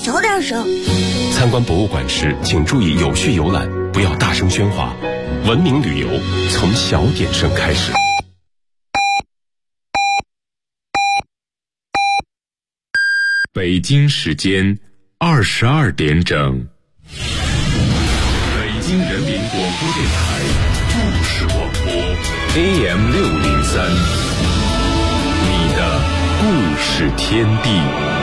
小点声。 参观博物馆时，请注意有序游览，不要大声喧哗。文明旅游从小点声开始。北京时间22点整。北京人民广播电台故事广播 AM603， 你的故事天地。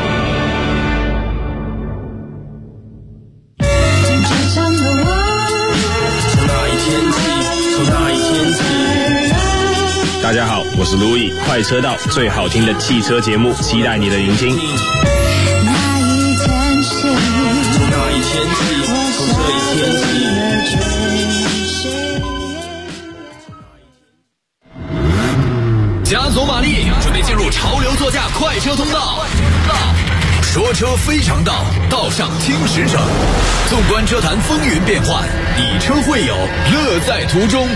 大家好，我是路易，快车道最好听的汽车节目，期待你的聆听。 那一天起，从那一天起，从这一天起， 加足马力，准备进入潮流座驾快车通道。说车非常道，道上听实诚。纵观车坛风云变幻，以车会友，乐在途中。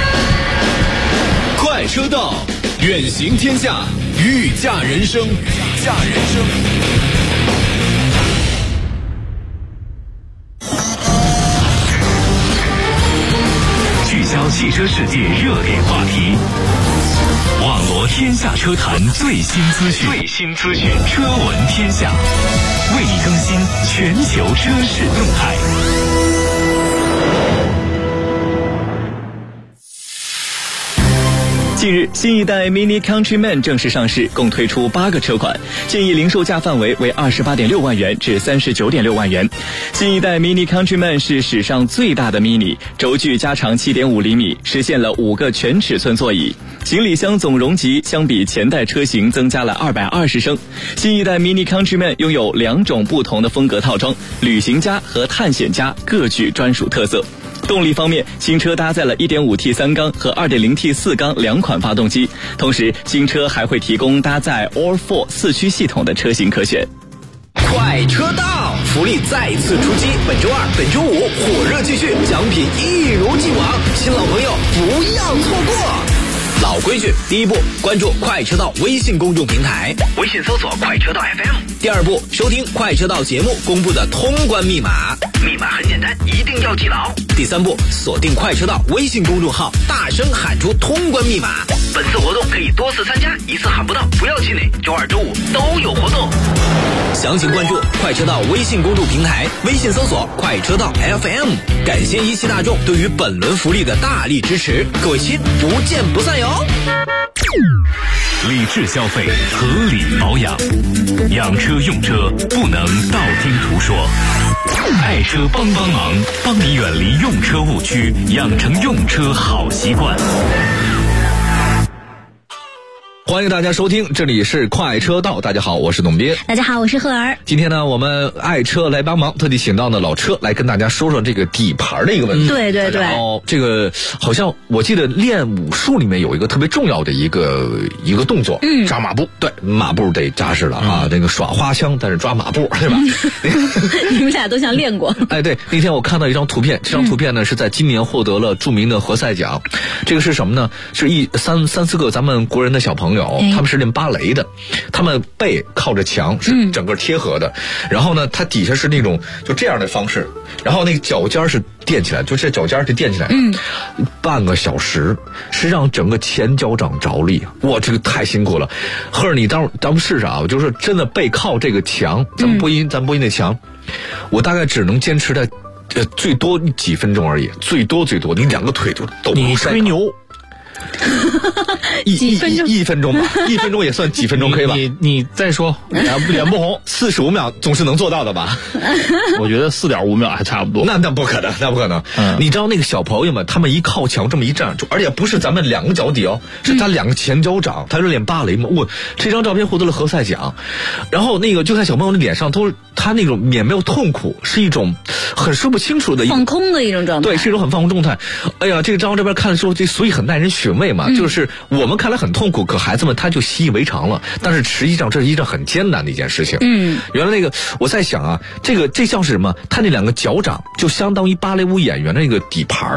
快车道，远行天下，御驾人生，御驾人生。 聚焦汽车世界热点话题，网罗天下车坛最新资讯，车闻天下，为你更新全球车市动态。 近日，新一代 Mini Countryman 正式上市，共推出8个车款，建议零售价范围为28.6万元至39.6万元。新一代 Mini Countryman 是史上最大的 Mini， 轴距加长7.5厘米，实现了5个全尺寸座椅。行李箱总容积相比前代车型增加了220升。新一代 Mini Countryman 拥有2种不同的风格套装，旅行家和探险家各具专属特色。动力方面，新车搭载了 1.5T 3缸和 2.0T 4缸2款发动机，同时新车还会提供搭载 All4 4驱系统的车型可选。 快车道福利再次出击，本周2、本周5火热继续，奖品一如既往，新老朋友不要错过。老规矩，第一步，关注快车道微信公众平台，微信搜索快车道 FM。第二步，收听快车道节目公布的通关密码，密码很简单，一定要记牢。第三步，锁定快车道微信公众号，大声喊出通关密码。本次活动可以多次参加，一次喊不到不要气馁，周2、周5都有活动。详情关注快车道微信公众平台，微信搜索快车道 FM。感谢一汽大众对于本轮福利的大力支持，各位亲，不见不散哟。 理智消费，合理保养，养车用车不能道听途说。爱车帮忙，帮你远离用车误区，养成用车好习惯。 欢迎大家收听，这里是快车道。大家好，我是董斌。 大家好，我是赫儿。 今天呢，我们爱车来帮忙，特地请到呢老车来跟大家说说这个底盘的一个问题。 对对对。 然后这个好像我记得练武术里面有一个特别重要的一个动作，扎马步。对，马步得扎实了啊。这个耍花枪，但是抓马步，对吧？ 你们俩都像练过。 哎，对，那天我看到一张图片，这张图片呢是在今年获得了著名的何塞奖。这个是什么呢？是三四个咱们国人的小朋友。他们是练芭蕾的，他们背靠着墙是整个贴合的，然后呢它底下是那种就这样的方式，然后那个脚尖是垫起来，就这脚尖是垫起来，半个小时是让整个前脚掌着力。哇，这个太辛苦了。赫尔，你咱们试试啊，我就说真的背靠这个墙，咱们播音那墙，我大概只能坚持在最多几分钟而已，最多你2个腿就抖。 你吹牛。 几分钟 1分钟吧，1分钟也算几分钟可以吧？ 你再说，脸不红 ，45秒总是能做到的吧？ 我觉得4.5秒还差不多。 那不可能，你知道那个小朋友们，他们一靠墙这么一站，而且不是咱们2个脚底哦，是他2个前脚掌，他是练芭蕾嘛。这张照片获得了何塞奖，然后那个就看小朋友的脸上他那种免没有痛苦，是一种很说不清楚的放空的一种状态。 对，是一种很放空状态。哎呀，这个张这边看的时候，所以很耐人寻味嘛，就是我们看来很痛苦，可孩子们他就习以为常了。但是实际上这是一件很艰难的一件事情。原来那个我在想啊，这像是什么？他那2个脚掌就相当于芭蕾舞演员的那个底盘。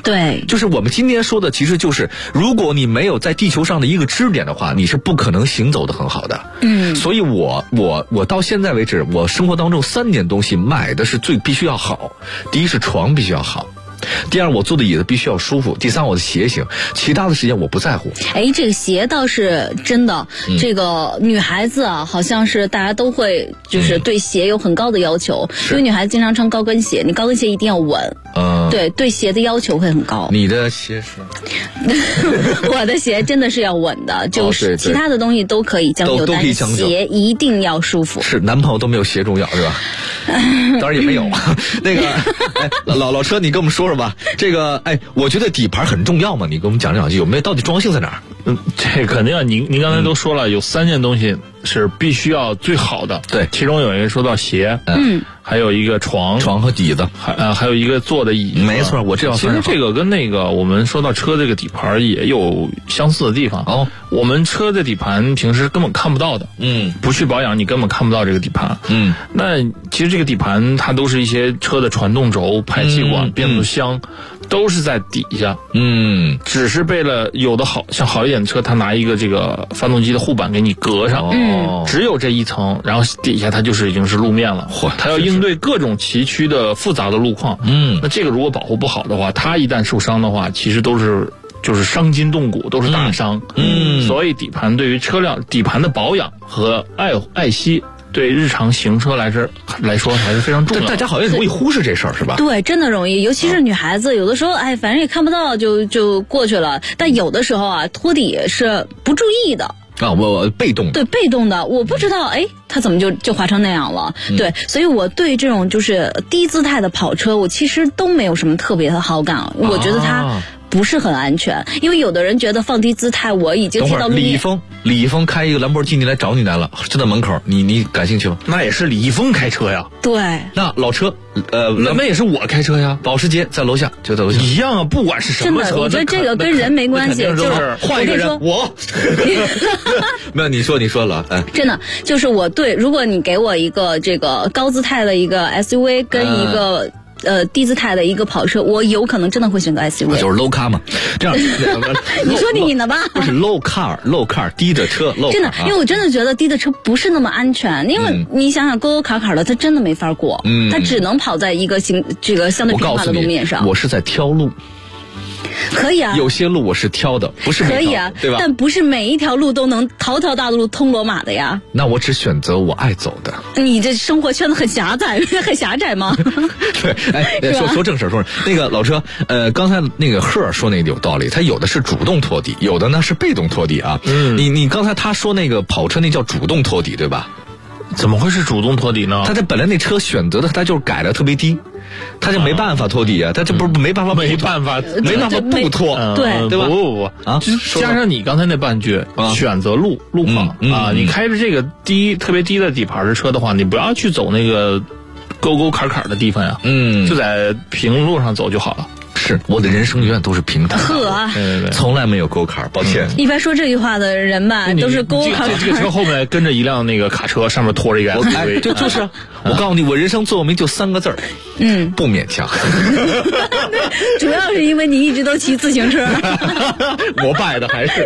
对， 就是我们今天说的，其实就是如果你没有在地球上的一个支点的话，你是不可能行走的很好的。所以我到现在为止，我生活当中3件东西买的是必须要好。第一是床必须要好。第二，我坐的椅子必须要舒服。第三，我的鞋型，其他的时间我不在乎。 这个鞋倒是真的，这个女孩子啊，好像是大家都会就是对鞋有很高的要求，因为女孩子经常穿高跟鞋，你高跟鞋一定要稳。对鞋的要求会很高。 你的鞋是？ 我的鞋真的是要稳的，就是其他的东西都可以将就，但是鞋一定要舒服。 是，男朋友都没有鞋重要，是吧？当然也没有。那个，老车，你跟我们说说吧。这个，我觉得底盘很重要嘛，你给我们讲讲，有没有到底重要性在哪儿？ 这肯定啊，您刚才都说了，有3件东西是必须要最好的。 对， 其中有一个说到鞋，还有一个床和椅子， 还有一个坐的椅子。 没错，我这样其实这个跟那个我们说到车这个底盘也有相似的地方。我们车的底盘平时根本看不到的，不去保养你根本看不到这个底盘。那其实这个底盘它都是一些车的传动轴、排气管、变速箱。都是在底下，只是为了有的像好一点的车，它拿一个这个发动机的护板给你隔上，只有这一层，然后底下它就是已经是路面了，它要应对各种崎岖的复杂的路况，那这个如果保护不好的话，它一旦受伤的话，其实都是就是伤筋动骨，都是大伤，所以底盘对于车辆底盘的保养和爱惜。对日常行车来说还是非常重要的。 大家好像容易忽视这事儿，是吧？ 对，真的容易，尤其是女孩子，有的时候反正也看不到就过去了。但有的时候啊，拖底是不注意的。 我被动的。 对，被动的，我不知道，它怎么就滑成那样了？对，所以我对这种就是低姿态的跑车，我其实都没有什么特别的好感。我觉得它不是很安全，因为有的人觉得放低姿态，我已经贴到路面。 李易峰开一个兰博基尼来找你来了，就在门口，你感兴趣吗？ 那也是李易峰开车呀。 对。 那老车， 那也是我开车呀。 保时捷在楼下，就在楼下。 一样啊，不管是什么车， 我觉得这个跟人没关系， 就是换一个人。我。没有，你说了， 真的就是我对，如果你给我一个这个高姿态的一个 SUV 跟一个。低姿态的一个跑车，我有可能真的会选择 SUV， 就是 low car 嘛。这样， 你说你呢吧？ 不是 low car 低的车 ，low car。 真的，因为我真的觉得低的车不是那么安全，因为你想想沟沟坎坎的，它真的没法过，它只能跑在一个这个相对平滑的路面上。 我是在挑路。 可以啊， 有些路我是挑的，不是每条， 可以啊， 对吧？ 但不是每一条路都能条条大路通罗马的呀。 那我只选择我爱走的。 你这生活圈子很狭窄，很狭窄吗？ 对，说正事，那个老车，刚才那个赫尔说那个有道理，他有的是主动拖底，有的呢是被动拖底啊。你刚才他说那个跑车那叫主动拖底，对吧？ 怎么会是主动拖底呢？ 他这本来那车选择的，他就是改的特别低，他就没办法拖底啊，他这不是没办法不拖， 对吧？不啊，加上你刚才那半句，选择路况啊，你开着这个特别低的底盘的车的话，你不要去走那个沟沟坎坎的地方呀，就在平路上走就好了。 是，我的人生永远都是平坦，从来没有沟坎，抱歉。 一般说这句话的人吧，都是沟坎。 这个车后面跟着一辆那个卡车，上面拖着一个 SUV， 就是我告诉你，我人生座右铭就3个字儿，不勉强。 主要是因为你一直都骑自行车， 摩拜的还是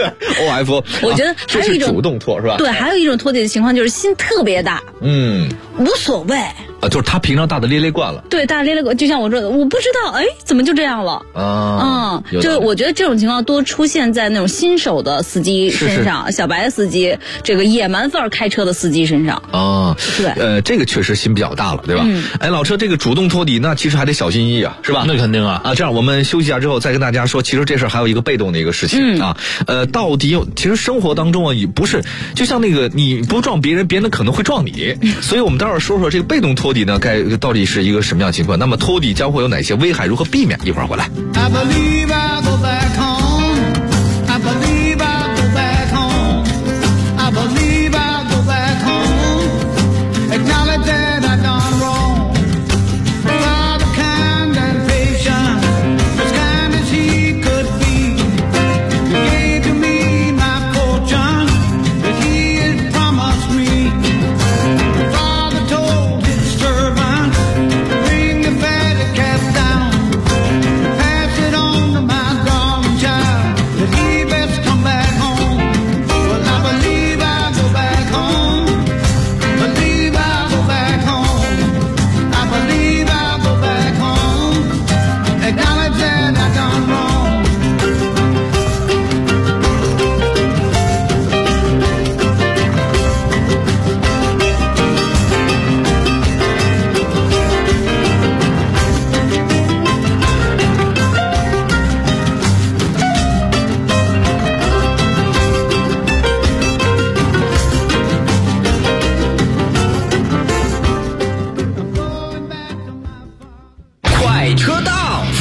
OFO。 我觉得还有一种主动拖是吧？ 对，还有一种拖底的情况就是心特别大，无所谓。 就是他平常大的咧咧惯了， 对，大咧咧惯，就像我说的，我不知道，怎么就这样了就我觉得这种情况多出现在那种新手的司机身上，小白司机，这个野蛮范儿开车的司机身上对， 这个确实心比较大了，对吧？老车这个主动拖底，那其实还得小心翼翼啊，是吧？ 那肯定啊。 这样我们休息一下之后再跟大家说，其实这事儿还有一个被动的一个事情到底其实生活当中也不是，就像那个你不撞别人，别人可能会撞你，所以我们待会儿说说这个被动拖底呢，到底是一个什么样的情况？那么拖底将会有哪些危害？如何避免？一会儿回来。 I believe I'll go back home. I believe I'll go back home. I believe I'll go back home. Acknowledge that I've done wrong. Father kind and patient, as kind as he could be. He gave to me my fortune that he had promised me. Father told his servant, bring the fatted calf down. Pass it on.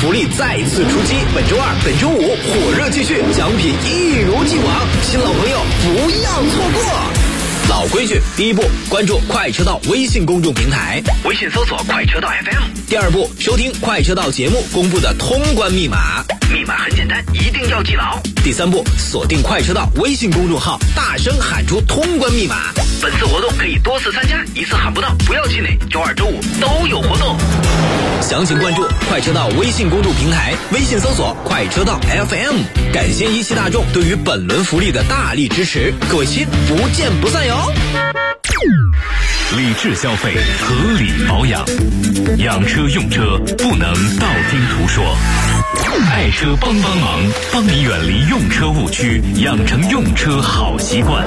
福利再次出击，本周二、本周五火热继续，奖品一如既往，新老朋友不要错过。老规矩，第一步，关注快车道微信公众平台，微信搜索快车道 FM。第二步，收听快车道节目公布的通关密码，密码很简单，一定要记牢。第三步，锁定快车道微信公众号，大声喊出通关密码。本次活动可以多次参加，一次喊不到不要气馁，周二、周五都有活动。详情关注快车道微信公众平台，微信搜索快车道 FM。感谢一汽大众对于本轮福利的大力支持，各位亲，不见不散哟。 理智消费，合理保养，养车用车不能道听途说。爱车帮忙，帮你远离用车误区，养成用车好习惯。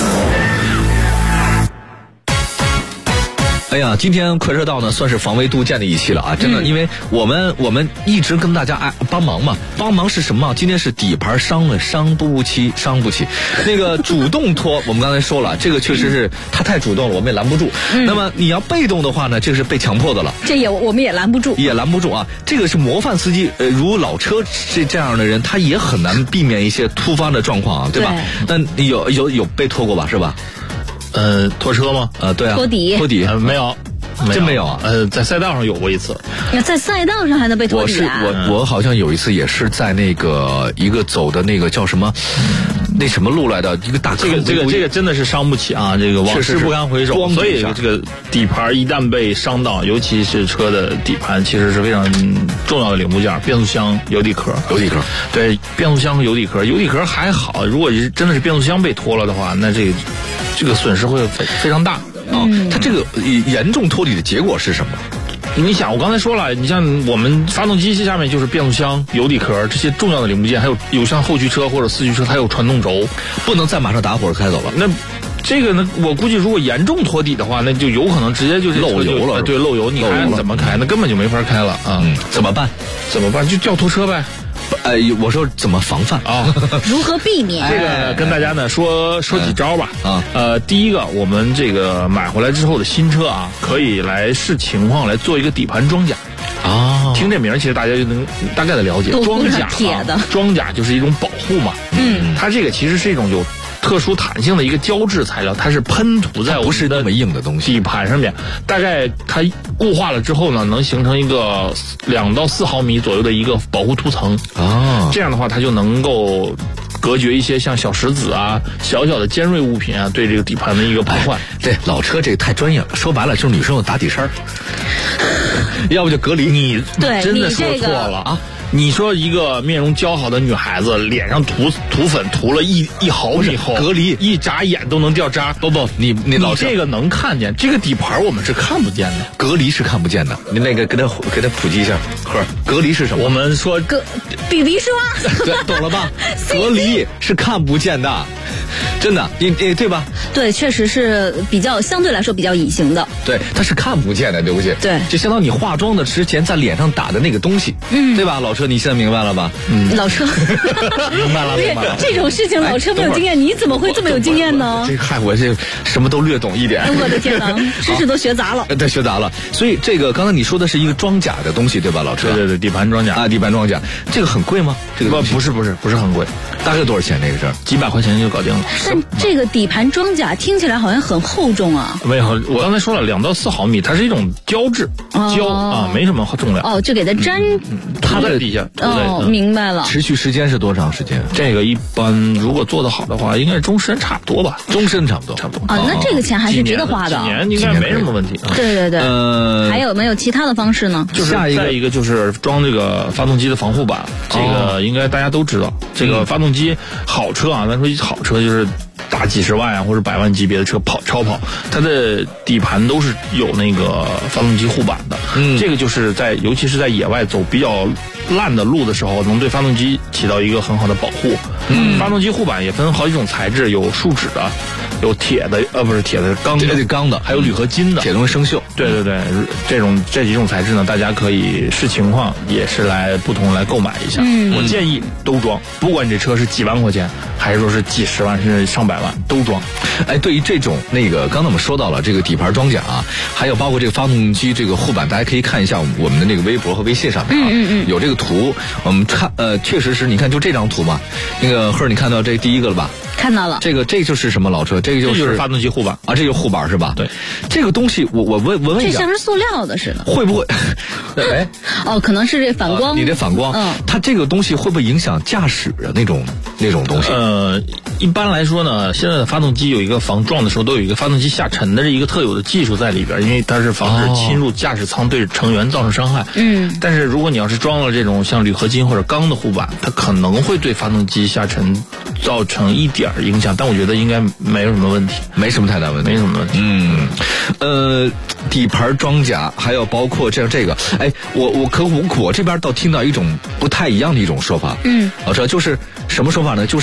哎呀，今天快车道呢算是防微杜渐的一期了啊！真的，因为我们一直跟大家帮忙嘛，帮忙是什么？今天是底盘伤了，伤不起。那个主动拖，我们刚才说了，这个确实是他太主动了，我们也拦不住。那么你要被动的话呢，这个是被强迫的了， 我们也拦不住， 啊！这个是模范司机，如老车这样的人，他也很难避免一些突发的状况啊，对吧？但有被拖过吧，是吧？ 拖车吗？ 对啊， 拖底没有， 真没有啊。 在赛道上有过一次。 在赛道上还能被拖底啊？ 我好像有一次也是在那个一个走的那个叫什么，那什么路来的一个大坑。 这个真的是伤不起啊！这个往事不堪回首。所以这个底盘一旦被伤到，尤其是车的底盘，其实是非常重要的零部件，变速箱、油底壳。对，变速箱和油底壳还好，如果真的是变速箱被拖了的话，那这个损失会非常大啊！ 它这个严重脱底的结果是什么？ 你想，我刚才说了，你像我们发动机下面就是变速箱、油底壳这些重要的零部件，还有像后驱车或者四驱车，它有传动轴， 不能再马上打火开走了。 那这个呢，我估计如果严重脱底的话，那就有可能直接就是漏油了。 对，漏油，你还怎么开？那根本就没法开了啊！ 怎么办？ 就叫拖车呗。 我说怎么防范啊？如何避免？ 这个跟大家呢说几招吧。第一个，我们这个买回来之后的新车啊，可以来视情况来做一个底盘装甲。听这名其实大家就能大概的了解。装甲，装甲就是一种保护嘛。它这个其实是一种有特殊弹性的一个胶质材料，它是喷涂在不是那么硬的东西底盘上面，大概它固化了之后呢，能形成一个2到4毫米左右的一个保护涂层这样的话它就能够隔绝一些像小石子啊、小小的尖锐物品啊对这个底盘的一个破坏。 对，老车这个太专业了，说白了就是女生有打底衫要不就隔离。 你真的说错了啊！你说一个面容姣好的女孩子脸上涂粉涂了一毫米厚， 隔离一眨眼都能掉渣。 不，你老这个能看见，这个底盘我们是看不见的， 隔离是看不见的。你那个给他普及一下，隔离是什么？ 我们说 BB霜， 对，懂了吧？隔离是看不见的，真的，对吧？ 对，确实是相对来说比较隐形的。 对，它是看不见的东西。 对， 就相当于你化妆的之前在脸上打的那个东西，对吧？老车，你现在明白了吧？ 老车明白了。 这种事情老车没有经验，你怎么会这么有经验呢？ 我这什么都略懂一点。 我的天哪，知识都学杂了。 对，学杂了。所以这个刚才你说的是一个装甲的东西，对吧？老车。 对，底盘装甲啊，底盘装甲，这个很贵吗？这个不是很贵， 大概多少钱？这个事儿几百块钱就搞定了。 但这个底盘装甲听起来好像很厚重啊。 没有，我刚才说了2到4毫米，它是一种胶质胶啊，没什么重量。 就给它粘它在底下。 明白了。 持续时间是多长时间？ 这个一般如果做得好的话，应该是终身差不多吧。 终身差不多。 那这个钱还是值得花的。 几年应该没什么问题。 对。还有没有其他的方式呢？ 再一个就是装这个发动机的防护板，这个应该大家都知道。这个发动机好车啊，咱说好车就是大几十万啊或者100万级别的车超跑，它的底盘都是有那个发动机护板的。这个就是尤其是在野外走比较烂的路的时候，能对发动机起到一个很好的保护。发动机护板也分好几种材质，有树脂的，有铁的，不是铁的，钢的， 还有铝合金的， 铁容易生锈。 对对对，这几种材质呢，大家可以视情况也是不同来购买一下。我建议都装，不管你这车是几万块钱，还是说是几十万甚至上百万，都装。 哎，对于这种刚才我们说到了这个底盘装甲啊，还有包括这个发动机这个护板，大家可以看一下我们的那个微博和微信上面啊，有这个图，我们看确实是，你看就这张图嘛，赫儿你看到这第一个了吧？ 看到了， 这就是什么老车？这就是发动机护板啊，这就是护板是吧？ 对， 这个东西我问一下， 这像是塑料的似的， 会不会？哎， 可能是这反光， 你的反光，它这个东西会不会影响驾驶的那种东西？ 一般来说呢，现在的发动机有一个防撞的时候都有一个发动机下沉的一个特有的技术在里边，因为它是防止侵入驾驶舱对成员造成伤害。但是如果你要是装了这种像铝合金或者钢的护板，它可能会对发动机下沉造成一点影响，但我觉得应该没有什么问题， 没什么太大问题， 没什么问题。 底盘装甲还有包括这个，哎，我这边倒听到一种不太一样的一种说法。老车就是什么说法呢？就是，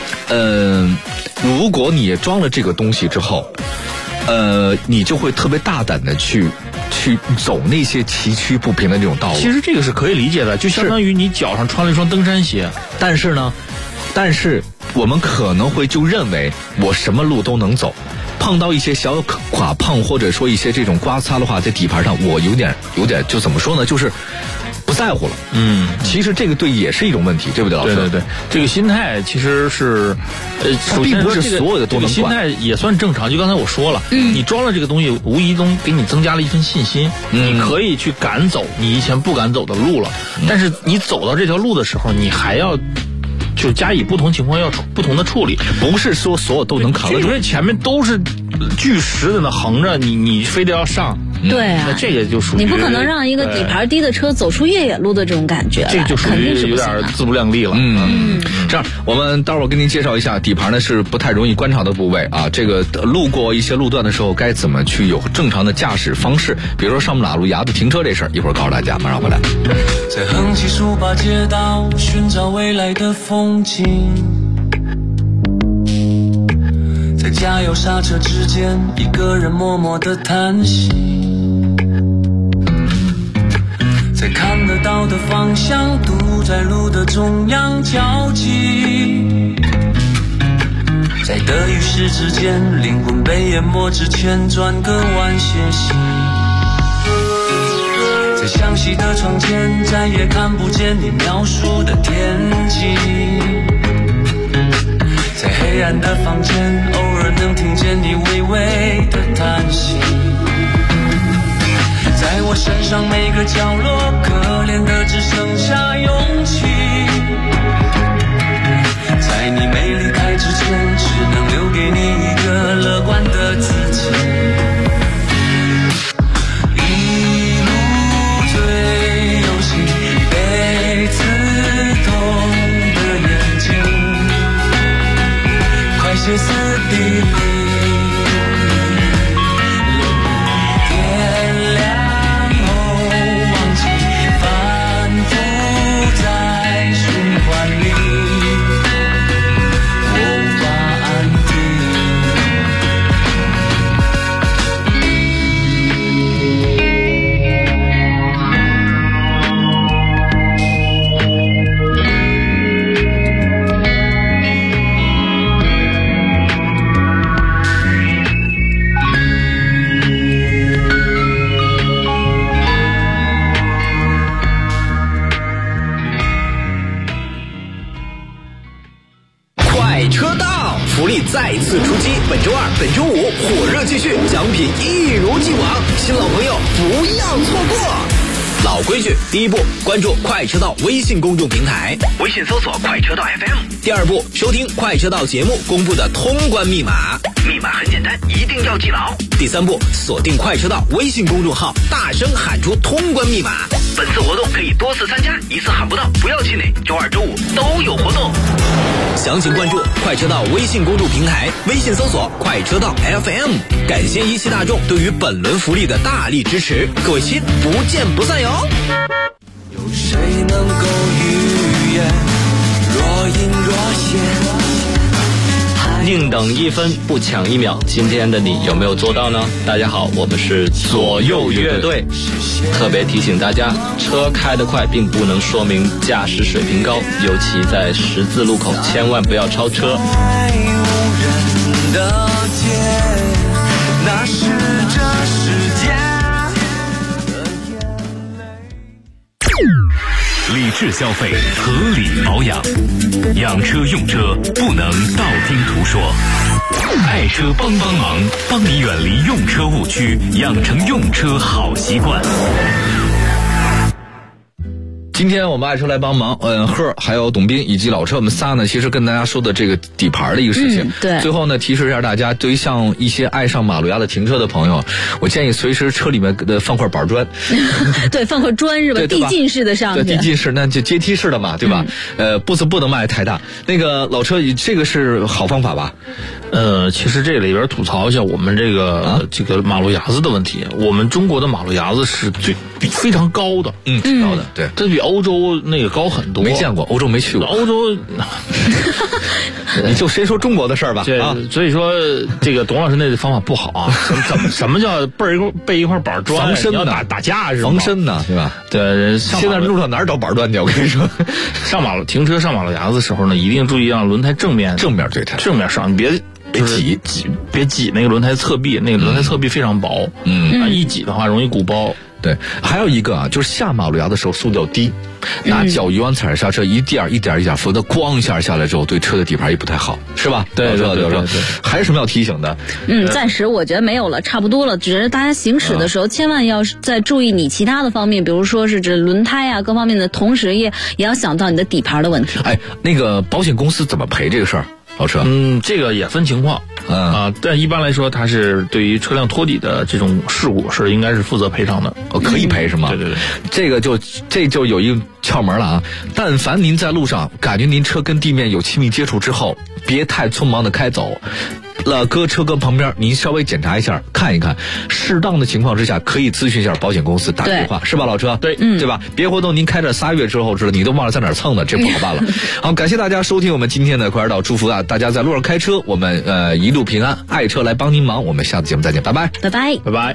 如果你装了这个东西之后，你就会特别大胆的去走那些崎岖不平的那种道路。 其实这个是可以理解的，就相当于你脚上穿了一双登山鞋， 但是我们可能会就认为我什么路都能走，碰到一些小垮碰或者说一些这种刮擦的话，在底盘上我有点就怎么说呢，就是不在乎了。其实这个也是一种问题，对不对，老师？ 对，这个心态其实是首先并不是所有的都能管，这个心态也算正常。就刚才我说了，你装了这个东西，无疑中给你增加了一份信心，你可以去赶走你以前不敢走的路了。但是你走到这条路的时候，你还要就加以不同情况要不同的处理， 不是说所有都能扛得住。 因为前面都是巨石在那横着，你非得要上。 对啊， 那这个就属于你不可能让一个底盘低的车走出越野路的这种感觉， 这就属于有点自不量力了。 这样，我们待会儿跟您介绍一下底盘呢是不太容易观察的部位啊。这个路过一些路段的时候，该怎么去有正常的驾驶方式？比如说上马路牙子停车这事儿，一会儿告诉大家，马上回来。 在横七竖八街道寻找未来的风景，在加油刹车之间，一个人默默的叹息。在看得到的方向，堵在路的中央交集。在得与失之间，灵魂被淹没之前，转个弯歇息。在向西的窗前，再也看不见你描述的天际。在黑暗的房间，偶尔能听见你微微的叹息。在我身上每个角落，可怜的只剩下勇气。在你没离开之前，只能留给你一个乐观的自己。一路最游戏，被刺痛的眼睛，快歇斯底里。 再次出击，本周二、本周五火热继续，奖品一如既往，新老朋友不要错过。老规矩，第一步，关注快车道微信公众平台，微信搜索快车道 FM。第二步，收听快车道节目公布的通关密码，密码很简单，一定要记牢。第三步，锁定快车道微信公众号，大声喊出通关密码。本次活动可以多次参加，一次喊不到不要气馁，周二、周五都有活动。详情关注快车道微信公众平台，微信搜索快车道 FM。感谢一汽大众对于本轮福利的大力支持，各位亲，不见不散哟。 有谁能够预言若隐若现，还宁等1分不抢1秒，今天的你有没有做到呢？大家好，我们是左右乐队，特别提醒大家，车开得快并不能说明驾驶水平高，尤其在十字路口千万不要超车。 那是这世界理智消费，合理保养，养车用车不能道听途说。爱车帮忙，帮你远离用车误区，养成用车好习惯。 今天我们爱车来帮忙，贺还有董斌以及老车，我们仨呢，其实跟大家说的这个底盘的一个事情。 对。 最后呢，提示一下大家，对于像一些爱上马路牙子停车的朋友，我建议随时车里面放块板砖。 对，放块砖是吧？递进式的上去。 对，递进式那就阶梯式的嘛，对吧？步子不能迈太大。那个老车，这个是好方法吧？ 其实这里边吐槽一下我们这个马路牙子的问题。我们中国的马路牙子是非常高的， 挺高的，对， 这比欧洲那个高很多。 没见过，欧洲没去过。 欧洲， 你就谁说中国的事儿吧？ 所以说这个董老师那个方法不好啊。什么叫备一块板砖？ 防身的，打架是吧？ 防身呢，对吧？ 对， 现在路上哪儿找板砖去？我跟你说， 停车上马路牙子的时候呢，一定注意让轮胎正面对它， 正面上，你别挤那个轮胎侧壁，那个轮胎侧壁非常薄，一挤的话容易鼓包。 对，还有一个啊，就是下马路牙的时候速度要低，拿脚一往踩着刹车，一点，否则咣一下下来之后，对车的底盘也不太好，是吧？ 对。 还有什么要提醒的？ 暂时我觉得没有了，差不多了。只是大家行驶的时候，千万要再注意你其他的方面，比如说是这轮胎啊各方面的，同时也要想到你的底盘的问题。 那个保险公司怎么赔这个事儿？老车， 这个也分情况。但一般来说，它是对于车辆脱底的这种事故应该是负责赔偿的。 可以赔是吗？ 对。 这就有一个窍门了啊！但凡您在路上感觉您车跟地面有亲密接触之后，别太匆忙的开走。搁车搁旁边，您稍微检查一下，看一看，适当的情况之下，可以咨询一下保险公司，打电话，是吧，老车？ 对， 对吧？别活动您开着3月之后知道你都忘了在哪儿蹭的，这不好办了。好，感谢大家收听我们今天的快车道，祝福大家在路上开车，我们一路平安，爱车来帮您忙，我们下次节目再见，拜拜， 拜拜， 拜拜。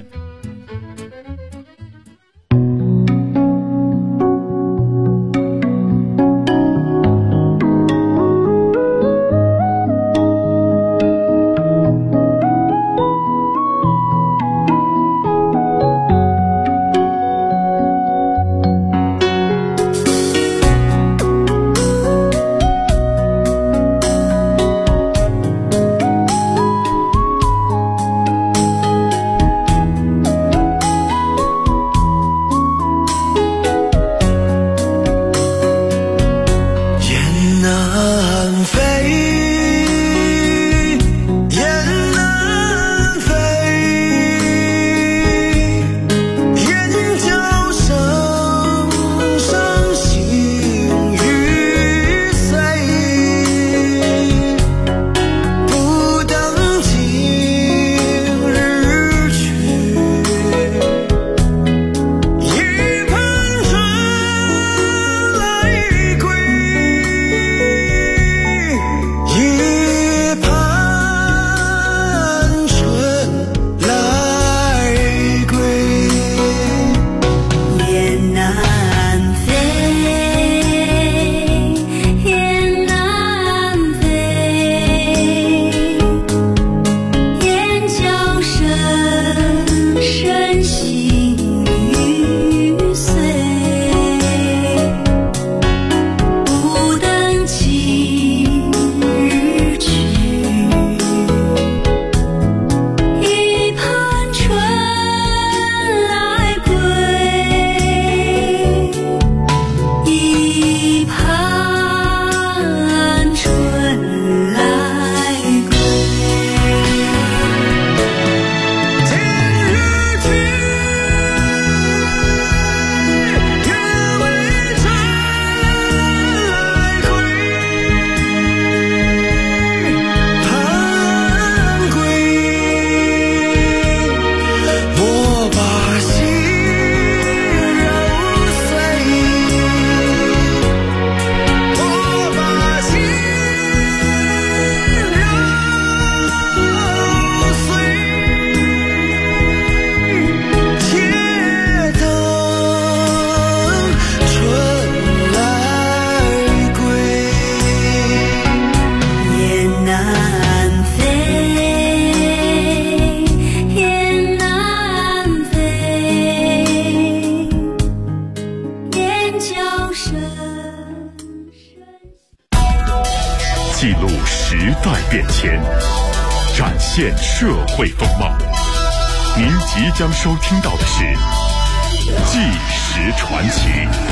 代变迁，展现社会风貌。您即将收听到的是《纪实传奇》。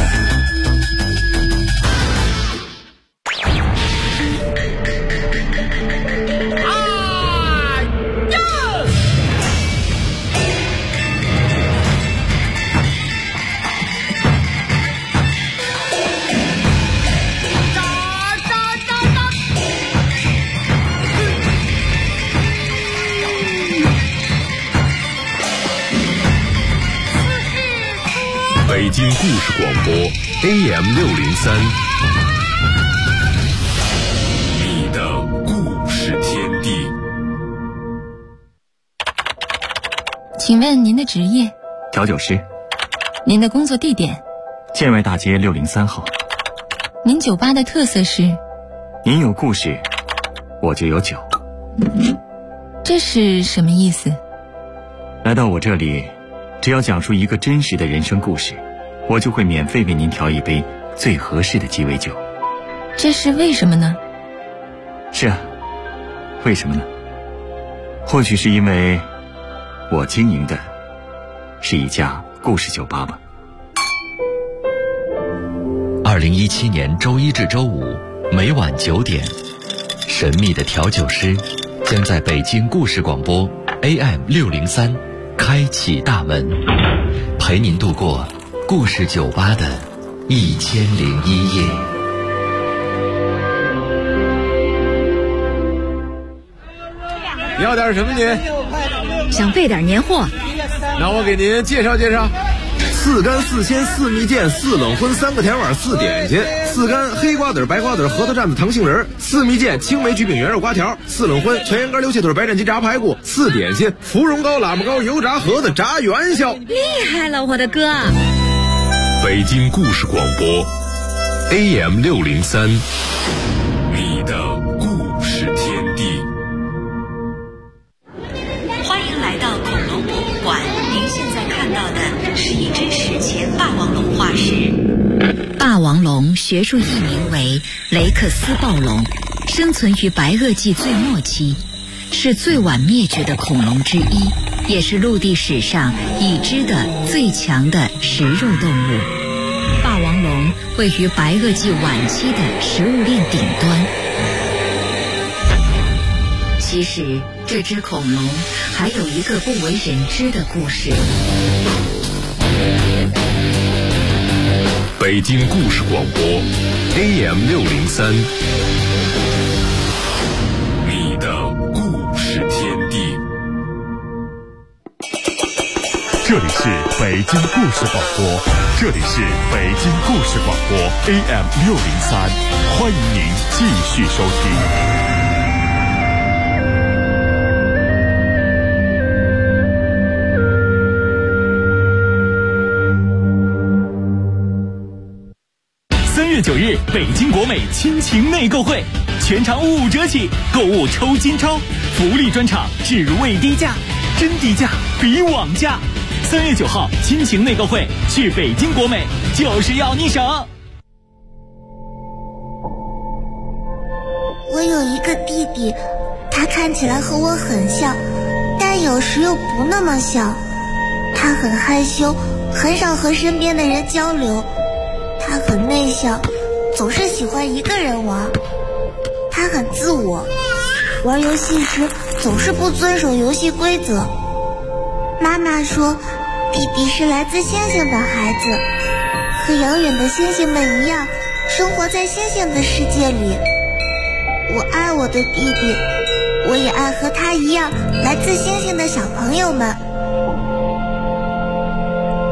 北京故事广播 AM603， 你的故事天地。 请问您的职业？ 调酒师。 您的工作地点？ 建外大街603号。 您酒吧的特色是？ 您有故事，我就有酒。 这是什么意思？ 来到我这里，只要讲述一个真实的人生故事，我就会免费为您调一杯最合适的鸡尾酒。 这是为什么呢？ 是啊，为什么呢？或许是因为我经营的是一家故事酒吧吧。 2017年周一至周五每晚9点，神秘的调酒师将在北京故事广播 AM603开启大门，陪您度过故事酒吧的1001夜。 你要点什么您？ 想备点年货。 那我给您介绍介绍。4干4鲜4蜜饯4冷荤3个甜碗4点心，4干黑瓜子白瓜子核桃蘸子糖杏仁，4蜜饯青梅焗饼圆肉瓜条，4冷荤全羊肝溜蟹腿白斩鸡炸排骨，4点心芙蓉糕喇叭糕油炸盒子炸元宵。 厉害了，我的哥！ 北京故事广播 AM603， 你的故事天地。 欢迎来到恐龙博物馆，您现在看到的是一只史前霸王龙化石。 霸王龙学术译名为雷克斯暴龙，生存于白垩纪最末期，是最晚灭绝的恐龙之一，也是陆地史上已知的最强的食肉动物。霸王龙位于白垩纪晚期的食物链顶端。其实这只恐龙还有一个不为人知的故事。 北京故事广播 AM603， 你的故事天地。 这里是北京故事广播，这里是北京故事广播 AM603， 欢迎您继续收听。 3月9日，北京国美亲情内购会，全场5折起，购物抽金钞，福利专场，置入未低价，真低价比网价。3月9号，亲情内购会，去北京国美就是要你省。 我有一个弟弟，他看起来和我很像，但有时又不那么像。他很害羞，很少和身边的人交流。他很内向，总是喜欢一个人玩。他很自我，玩游戏时总是不遵守游戏规则。妈妈说，弟弟是来自星星的孩子，和遥远的星星们一样，生活在星星的世界里。我爱我的弟弟，我也爱和他一样来自星星的小朋友们。